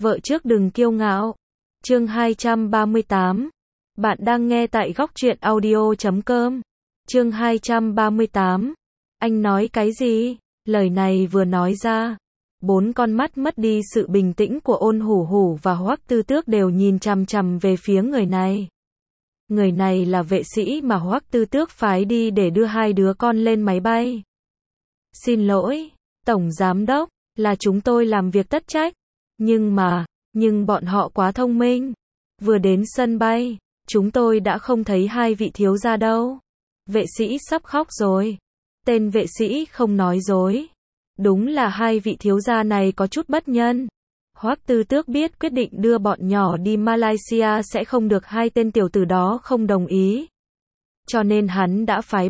Vợ trước đừng kiêu ngạo. Chương 238. Bạn đang nghe tại góc truyện audio.com. Chương 238. Anh nói cái gì? Lời này vừa nói ra, bốn con mắt mất đi sự bình tĩnh của Ôn Hủ Hủ và Hoắc Tư Tước đều nhìn chằm chằm về phía người này. Người này là vệ sĩ mà Hoắc Tư Tước phái đi để đưa hai đứa con lên máy bay. Xin lỗi, Tổng Giám Đốc, là chúng tôi làm việc tất trách. Nhưng bọn họ quá thông minh. Vừa đến sân bay, chúng tôi đã không thấy hai vị thiếu gia đâu. Vệ sĩ sắp khóc rồi. Tên vệ sĩ không nói dối. Đúng là hai vị thiếu gia này có chút bất nhân. Hoắc Tư Tước biết quyết định đưa bọn nhỏ đi Malaysia sẽ không được hai tên tiểu tử đó không đồng ý. Cho nên hắn đã phái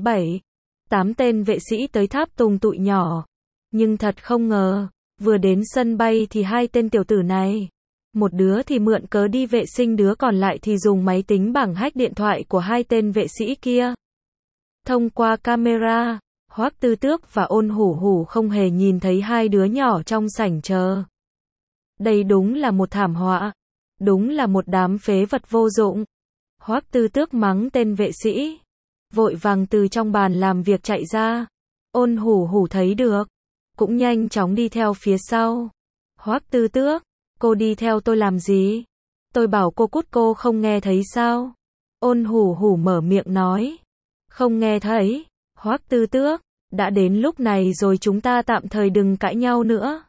7-8 tên vệ sĩ tới tháp tùng tụi nhỏ. Nhưng thật không ngờ, vừa đến sân bay thì hai tên tiểu tử này, một đứa thì mượn cớ đi vệ sinh, đứa còn lại thì dùng máy tính bảng hack điện thoại của hai tên vệ sĩ kia. Thông qua camera, Hoắc Tư Tước và Ôn Hủ Hủ không hề nhìn thấy hai đứa nhỏ trong sảnh chờ. Đây đúng là một thảm họa. Đúng là một đám phế vật vô dụng. Hoắc Tư Tước mắng tên vệ sĩ, vội vàng từ trong bàn làm việc chạy ra. Ôn Hủ Hủ thấy được, cũng nhanh chóng đi theo phía sau. Hoắc Tư Tước, cô đi theo tôi làm gì? Tôi bảo cô cút, cô không nghe thấy sao? Ôn Hủ Hủ mở miệng nói. Không nghe thấy. Hoắc Tư Tước, đã đến lúc này rồi, chúng ta tạm thời đừng cãi nhau nữa.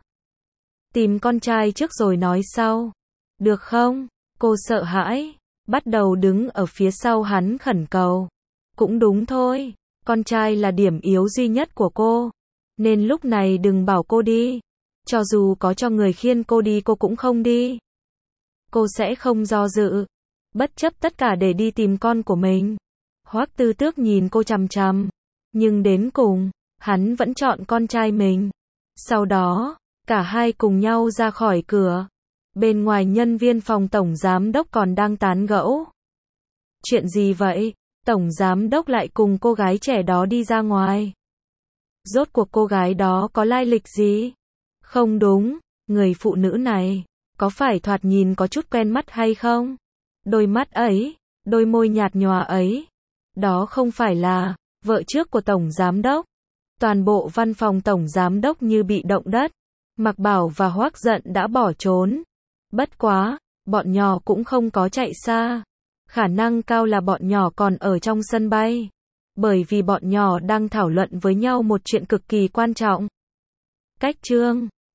Tìm con trai trước rồi nói sau. Được không? Cô sợ hãi, bắt đầu đứng ở phía sau hắn khẩn cầu. Cũng đúng thôi, con trai là điểm yếu duy nhất của cô. Nên lúc này đừng bảo cô đi. Cho dù có cho người khiêng cô đi cô cũng không đi. Cô sẽ không do dự, bất chấp tất cả để đi tìm con của mình. Hoắc Tư Tước nhìn cô chằm chằm, nhưng đến cùng, hắn vẫn chọn con trai mình. Sau đó, cả hai cùng nhau ra khỏi cửa. Bên ngoài nhân viên phòng Tổng Giám Đốc còn đang tán gẫu. Chuyện gì vậy? Tổng Giám Đốc lại cùng cô gái trẻ đó đi ra ngoài. Rốt cuộc cô gái đó có lai lịch gì? Không đúng, người phụ nữ này, có phải thoạt nhìn có chút quen mắt hay không? Đôi mắt ấy, đôi môi nhạt nhòa ấy, đó không phải là vợ trước của Tổng Giám Đốc. Toàn bộ văn phòng Tổng Giám Đốc như bị động đất. Mạc Bảo và Hoắc Dận đã bỏ trốn. Bất quá, bọn nhỏ cũng không có chạy xa. Khả năng cao là bọn nhỏ còn ở trong sân bay. Bởi vì bọn nhỏ đang thảo luận với nhau một chuyện cực kỳ quan trọng. Cách chương